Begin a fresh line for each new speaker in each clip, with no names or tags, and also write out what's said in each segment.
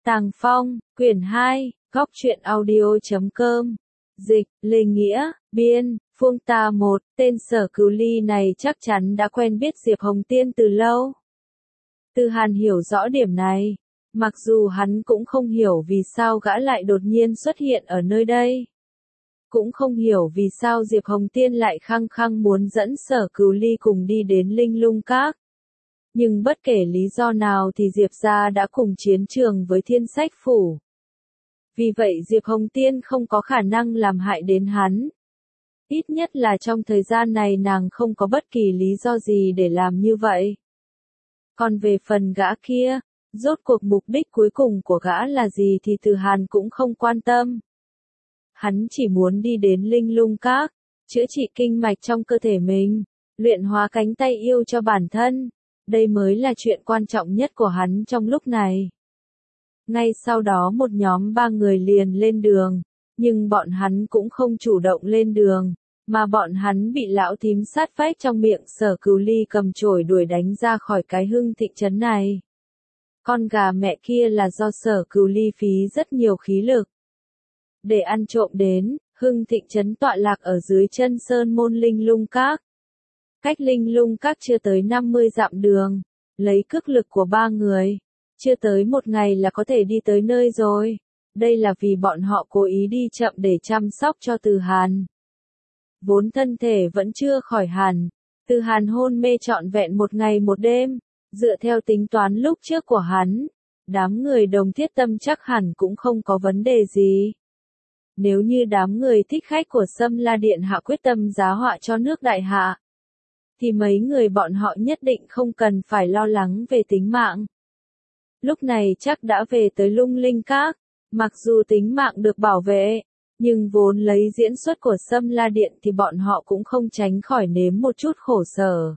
Tàng Phong, quyển 2, góc truyện audio.com. Dịch, Lê Nghĩa, biên, Phương Ta một, tên Sở Cửu Ly này chắc chắn đã quen biết Diệp Hồng Tiên từ lâu. Từ Hàn hiểu rõ điểm này, mặc dù hắn cũng không hiểu vì sao gã lại đột nhiên xuất hiện ở nơi đây. Cũng không hiểu vì sao Diệp Hồng Tiên lại khăng khăng muốn dẫn Sở Cửu Ly cùng đi đến Linh Lung Các. Nhưng bất kể lý do nào thì Diệp gia đã cùng chiến trường với Thiên Sách Phủ. Vì vậy Diệp Hồng Tiên không có khả năng làm hại đến hắn. Ít nhất là trong thời gian này nàng không có bất kỳ lý do gì để làm như vậy. Còn về phần gã kia, rốt cuộc mục đích cuối cùng của gã là gì thì Từ Hàn cũng không quan tâm. Hắn chỉ muốn đi đến Linh Lung Các, chữa trị kinh mạch trong cơ thể mình, luyện hóa cánh tay yêu cho bản thân. Đây mới là chuyện quan trọng nhất của hắn trong lúc này. Ngay sau đó một nhóm 3 người liền lên đường, nhưng bọn hắn cũng không chủ động lên đường, mà bọn hắn bị lão thím sát phách trong miệng Sở Cửu Ly cầm chổi đuổi đánh ra khỏi cái Hưng Thịnh trấn này. Con gà mẹ kia là do Sở Cửu Ly phí rất nhiều khí lực để ăn trộm đến. Hưng Thịnh trấn tọa lạc ở dưới chân sơn môn Linh Lung Các. Cách Linh Lung Các chưa tới 50 dặm đường, lấy cước lực của 3 người, chưa tới một ngày là có thể đi tới nơi rồi. Đây là vì bọn họ cố ý đi chậm để chăm sóc cho Từ Hàn. Vốn thân thể vẫn chưa khỏi hẳn, Từ Hàn hôn mê trọn vẹn một ngày một đêm, dựa theo tính toán lúc trước của hắn, đám người Đồng Thiết Tâm chắc hẳn cũng không có vấn đề gì. Nếu như đám người thích khách của Sâm La Điện Hạ quyết tâm giá họa cho nước Đại Hạ, thì mấy người bọn họ nhất định không cần phải lo lắng về tính mạng. Lúc này chắc đã về tới Lung Linh Các, mặc dù tính mạng được bảo vệ, nhưng vốn lấy diễn xuất của Sâm La Điện thì bọn họ cũng không tránh khỏi nếm một chút khổ sở.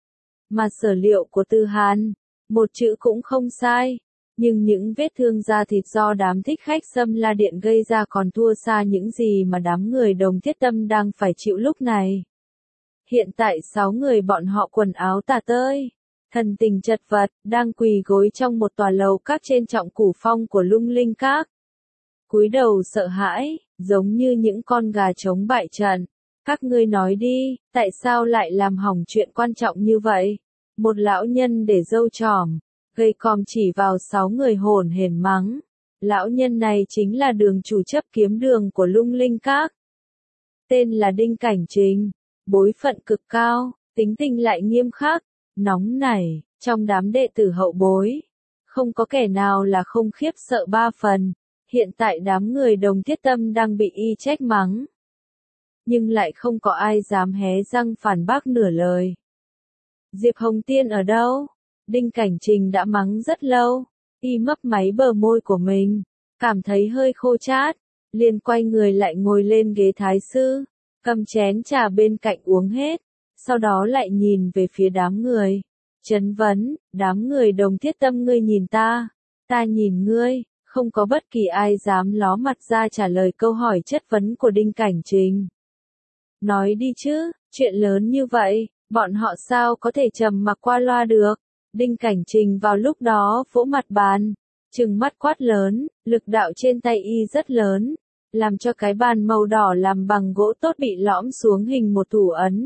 Mà sở liệu của Từ Hàn, một chữ cũng không sai, nhưng những vết thương da thịt do đám thích khách Sâm La Điện gây ra còn thua xa những gì mà đám người Đồng Thiết Tâm đang phải chịu lúc này. Hiện tại 6 người bọn họ quần áo tả tơi, thần tình chật vật, đang quỳ gối trong một tòa lầu các trên trọng cửu phong của Lung Linh Các. Cúi đầu sợ hãi, giống như những con gà chống bại trận. Các ngươi nói đi, tại sao lại làm hỏng chuyện quan trọng như vậy? Một lão nhân để râu tròm, gầy còm chỉ vào 6 người hổn hển mắng. Lão nhân này chính là đường chủ chấp kiếm đường của Lung Linh Các. Tên là Đinh Cảnh Trình. Bối phận cực cao, tính tình lại nghiêm khắc, nóng nảy, trong đám đệ tử hậu bối. Không có kẻ nào là không khiếp sợ 3 phần, hiện tại đám người Đồng Thiết Tâm đang bị y trách mắng. Nhưng lại không có ai dám hé răng phản bác nửa lời. Diệp Hồng Tiên ở đâu? Đinh Cảnh Trình đã mắng rất lâu, y mấp máy bờ môi của mình, cảm thấy hơi khô chát, liền quay người lại ngồi lên ghế thái sư. Cầm chén trà bên cạnh uống hết, sau đó lại nhìn về phía đám người. Chấn vấn, đám người Đồng Thiết Tâm ngươi nhìn ta nhìn ngươi, không có bất kỳ ai dám ló mặt ra trả lời câu hỏi chất vấn của Đinh Cảnh Trình. Nói đi chứ, chuyện lớn như vậy, bọn họ sao có thể trầm mặc qua loa được. Đinh Cảnh Trình vào lúc đó vỗ mặt bàn, trừng mắt quát lớn, lực đạo trên tay y rất lớn, làm cho cái bàn màu đỏ làm bằng gỗ tốt bị lõm xuống hình một thủ ấn.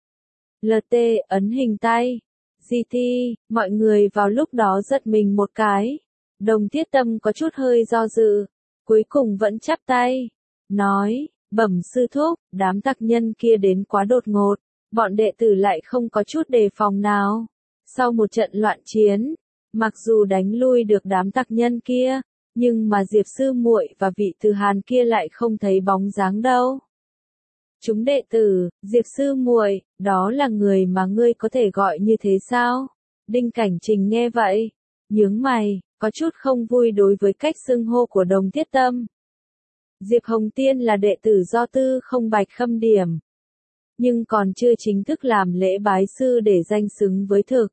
LT, ấn hình tay. GT, mọi người vào lúc đó giật mình một cái. Đồng Thiết Tâm có chút hơi do dự, cuối cùng vẫn chắp tay, nói, bẩm sư thúc, đám tặc nhân kia đến quá đột ngột, bọn đệ tử lại không có chút đề phòng nào. Sau một trận loạn chiến, mặc dù đánh lui được đám tặc nhân kia, nhưng mà Diệp sư muội và vị Từ Hàn kia lại không thấy bóng dáng đâu. Chúng đệ tử, Diệp sư muội, đó là người mà ngươi có thể gọi như thế sao? Đinh Cảnh Trình nghe vậy, nhướng mày, có chút không vui đối với cách xưng hô của Đồng Thiết Tâm. Diệp Hồng Tiên là đệ tử do Tư Không Bạch khâm điểm, nhưng còn chưa chính thức làm lễ bái sư để danh xứng với thực.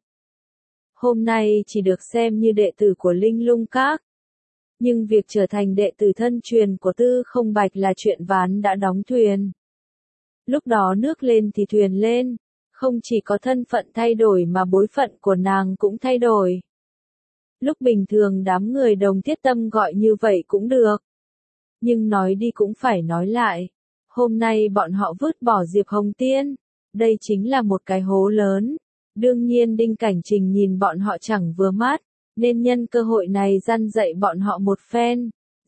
Hôm nay chỉ được xem như đệ tử của Linh Lung Các. Nhưng việc trở thành đệ tử thân truyền của Tư Không Bạch là chuyện ván đã đóng thuyền. Lúc đó nước lên thì thuyền lên, không chỉ có thân phận thay đổi mà bối phận của nàng cũng thay đổi. Lúc bình thường đám người Đồng Thiết Tâm gọi như vậy cũng được. Nhưng nói đi cũng phải nói lại. Hôm nay bọn họ vứt bỏ Diệp Hồng Tiên. Đây chính là một cái hố lớn. Đương nhiên Đinh Cảnh Trình nhìn bọn họ chẳng vừa mắt, nên nhân cơ hội này răn dạy bọn họ một phen.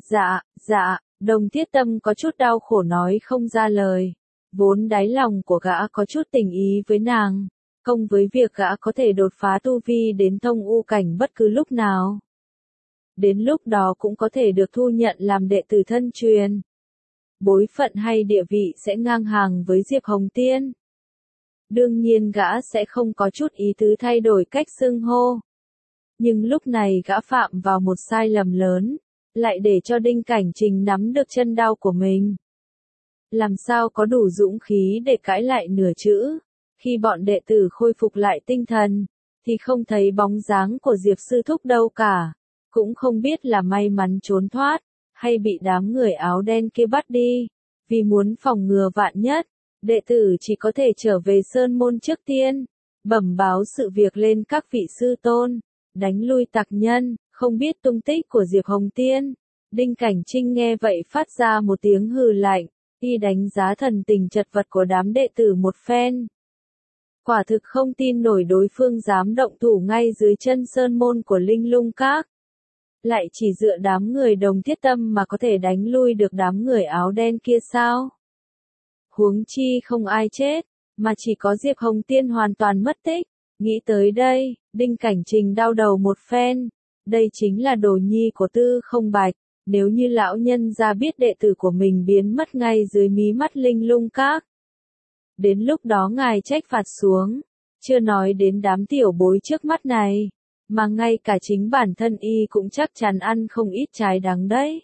Dạ, Đồng Thiết Tâm có chút đau khổ nói không ra lời. Vốn đáy lòng của gã có chút tình ý với nàng, công với việc gã có thể đột phá tu vi đến thông u cảnh bất cứ lúc nào. Đến lúc đó cũng có thể được thu nhận làm đệ tử thân truyền. Bối phận hay địa vị sẽ ngang hàng với Diệp Hồng Tiên. Đương nhiên gã sẽ không có chút ý tứ thay đổi cách xưng hô. Nhưng lúc này gã phạm vào một sai lầm lớn, lại để cho Đinh Cảnh Trình nắm được chân đau của mình. Làm sao có đủ dũng khí để cãi lại nửa chữ, khi bọn đệ tử khôi phục lại tinh thần, thì không thấy bóng dáng của Diệp Sư Thúc đâu cả, cũng không biết là may mắn trốn thoát, hay bị đám người áo đen kia bắt đi, vì muốn phòng ngừa vạn nhất, đệ tử chỉ có thể trở về Sơn Môn trước tiên, bẩm báo sự việc lên các vị sư tôn, đánh lui tặc nhân, không biết tung tích của Diệp Hồng Tiên. Đinh Cảnh Trinh nghe vậy phát ra một tiếng hừ lạnh, y đánh giá thần tình chật vật của đám đệ tử một phen. Quả thực không tin nổi đối phương dám động thủ ngay dưới chân sơn môn của Linh Lung Các. Lại chỉ dựa đám người Đồng Thiết Tâm mà có thể đánh lui được đám người áo đen kia sao? Huống chi không ai chết, mà chỉ có Diệp Hồng Tiên hoàn toàn mất tích. Nghĩ tới đây, Đinh Cảnh Trình đau đầu một phen. Đây chính là đồ nhi của Tư Không Bạch. Nếu như lão nhân ra biết đệ tử của mình biến mất ngay dưới mí mắt Linh Lung Các. Đến lúc đó ngài trách phạt xuống, chưa nói đến đám tiểu bối trước mắt này, mà ngay cả chính bản thân y cũng chắc chắn ăn không ít trái đắng đấy.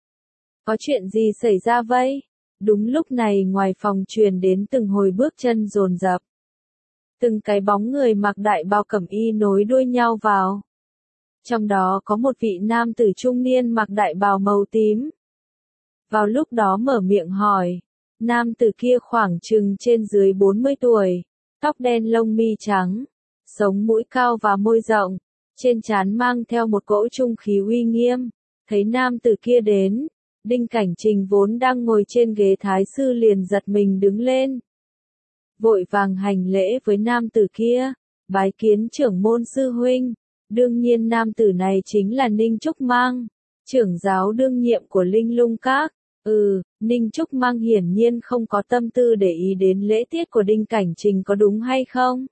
Có chuyện gì xảy ra vậy? Đúng lúc này ngoài phòng truyền đến từng hồi bước chân dồn dập. Từng cái bóng người mặc đại bào cẩm y nối đuôi nhau vào. Trong đó có một vị nam tử trung niên mặc đại bào màu tím. Vào lúc đó mở miệng hỏi, nam tử kia khoảng chừng trên dưới 40 tuổi, tóc đen lông mi trắng, sống mũi cao và môi rộng, trên trán mang theo một cỗ trung khí uy nghiêm. Thấy nam tử kia đến, Đinh Cảnh Trình vốn đang ngồi trên ghế thái sư liền giật mình đứng lên. Vội vàng hành lễ với nam tử kia, bái kiến trưởng môn sư huynh. Đương nhiên nam tử này chính là Ninh Trúc Mang, trưởng giáo đương nhiệm của Linh Lung Các. Ninh Trúc Mang hiển nhiên không có tâm tư để ý đến lễ tiết của Đinh Cảnh Trình có đúng hay không.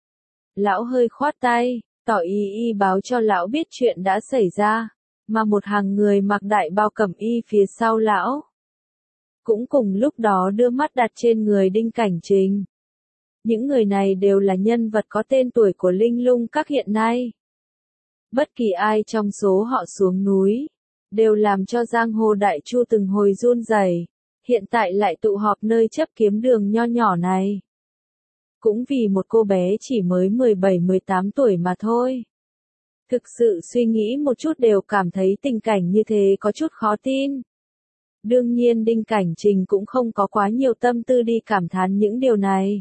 Lão hơi khoát tay, tỏ ý báo cho lão biết chuyện đã xảy ra, mà một hàng người mặc đại bào cẩm y phía sau lão. Cũng cùng lúc đó đưa mắt đặt trên người Đinh Cảnh Trình. Những người này đều là nhân vật có tên tuổi của Linh Lung Các hiện nay. Bất kỳ ai trong số họ xuống núi, đều làm cho giang hồ đại chu từng hồi run rẩy, hiện tại lại tụ họp nơi chấp kiếm đường nho nhỏ này. Cũng vì một cô bé chỉ mới 17-18 tuổi mà thôi. Thực sự suy nghĩ một chút đều cảm thấy tình cảnh như thế có chút khó tin. Đương nhiên Đinh Cảnh Trình cũng không có quá nhiều tâm tư đi cảm thán những điều này.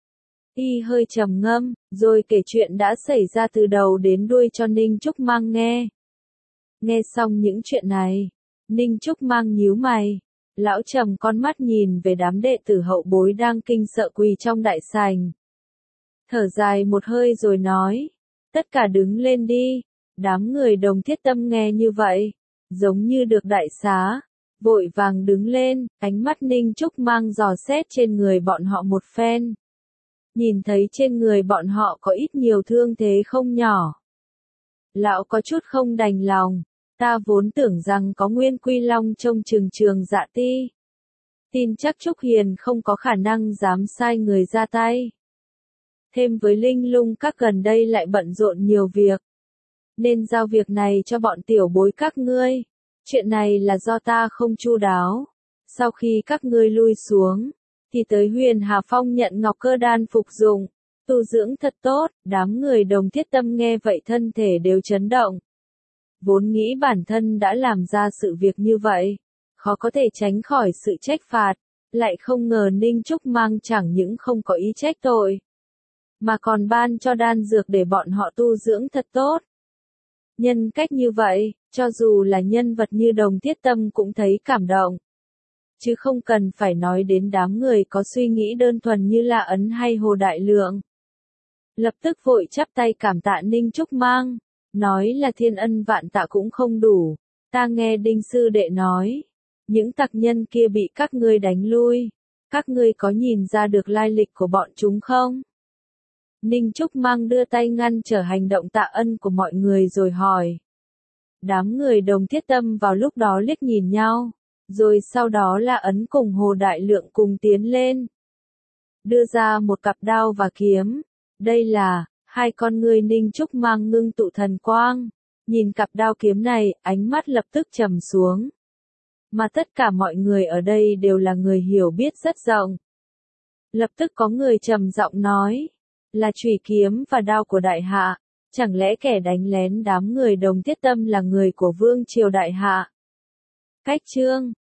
Y hơi trầm ngâm, rồi kể chuyện đã xảy ra từ đầu đến đuôi cho Ninh Trúc Mang nghe. Nghe xong những chuyện này, Ninh Trúc Mang nhíu mày, lão trầm con mắt nhìn về đám đệ tử hậu bối đang kinh sợ quỳ trong đại sảnh. Thở dài một hơi rồi nói, tất cả đứng lên đi. Đám người Đồng Thiết Tâm nghe như vậy, giống như được đại xá, vội vàng đứng lên, ánh mắt Ninh Trúc Mang dò xét trên người bọn họ một phen. Nhìn thấy trên người bọn họ có ít nhiều thương thế không nhỏ. Lão có chút không đành lòng, ta vốn tưởng rằng có Nguyên Quy Long trông chừng Trường Dạ Ti. Tin chắc Trúc Hiền không có khả năng dám sai người ra tay. Thêm với Linh Lung Các gần đây lại bận rộn nhiều việc, nên giao việc này cho bọn tiểu bối các ngươi. Chuyện này là do ta không chu đáo. Sau khi các ngươi lui xuống, thì tới Huyền Hà Phong nhận Ngọc Cơ Đan phục dụng, tu dưỡng thật tốt. Đám người Đồng Thiết Tâm nghe vậy thân thể đều chấn động. Vốn nghĩ bản thân đã làm ra sự việc như vậy, khó có thể tránh khỏi sự trách phạt, lại không ngờ Ninh Trúc Mang chẳng những không có ý trách tội, mà còn ban cho đan dược để bọn họ tu dưỡng thật tốt. Nhân cách như vậy, cho dù là nhân vật như Đồng Thiết Tâm cũng thấy cảm động. Chứ không cần phải nói đến đám người có suy nghĩ đơn thuần như La Ấn hay Hồ Đại Lượng. Lập tức vội chắp tay cảm tạ Ninh Trúc Mang, nói là thiên ân vạn tạ cũng không đủ. Ta nghe Đinh sư đệ nói, những tặc nhân kia bị các ngươi đánh lui. Các ngươi có nhìn ra được lai lịch của bọn chúng không? Ninh Trúc Mang đưa tay ngăn trở hành động tạ ân của mọi người rồi hỏi. Đám người Đồng Thiết Tâm vào lúc đó liếc nhìn nhau, rồi sau đó La Ấn cùng Hồ Đại Lượng cùng tiến lên. Đưa ra một cặp đao và kiếm. Đây là, hai con người Ninh Trúc Mang ngưng tụ thần quang. Nhìn cặp đao kiếm này, ánh mắt lập tức trầm xuống. Mà tất cả mọi người ở đây đều là người hiểu biết rất rộng. Lập tức có người trầm giọng nói, là chùy kiếm và đao của đại hạ, chẳng lẽ kẻ đánh lén đám người Đồng Thiết Tâm là người của Vương Triều đại hạ? Cách chương